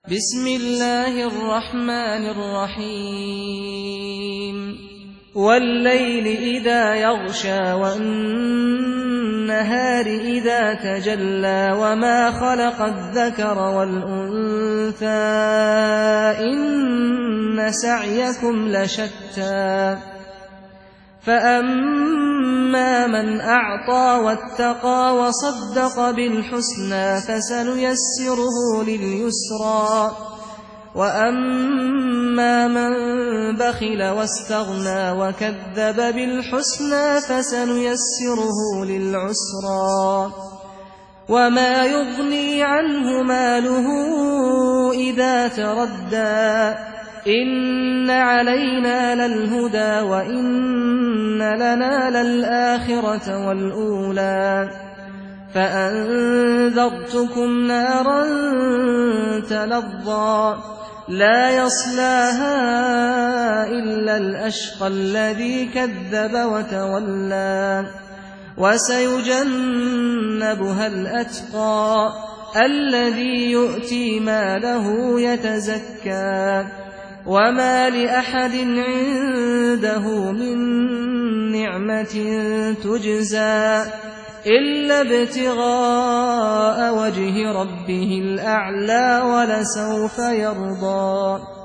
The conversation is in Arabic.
بسم الله الرحمن الرحيم والليل إذا يغشى والنهار إذا تجلى وما خلق الذكر والأنثى إن سعيكم لشتى فأما من أعطى واتقى وصدق بالحسنى فسنيسره لليسرى وأما من بخل واستغنى وكذب بالحسنى فسنيسره للعسرى وما يغني عنه ماله إذا تردى إن علينا للهدى وإن لنا للآخرة والأولى فأنذرتكم نارا تلظى لا يصلاها إلا الأشقى الذي كذب وتولى وسيجنبها الأتقى الذي يؤتي ماله يتزكى وما لأحد عنده من نعمة تجزى إلا ابتغاء وجه ربه الأعلى ولسوف يرضى.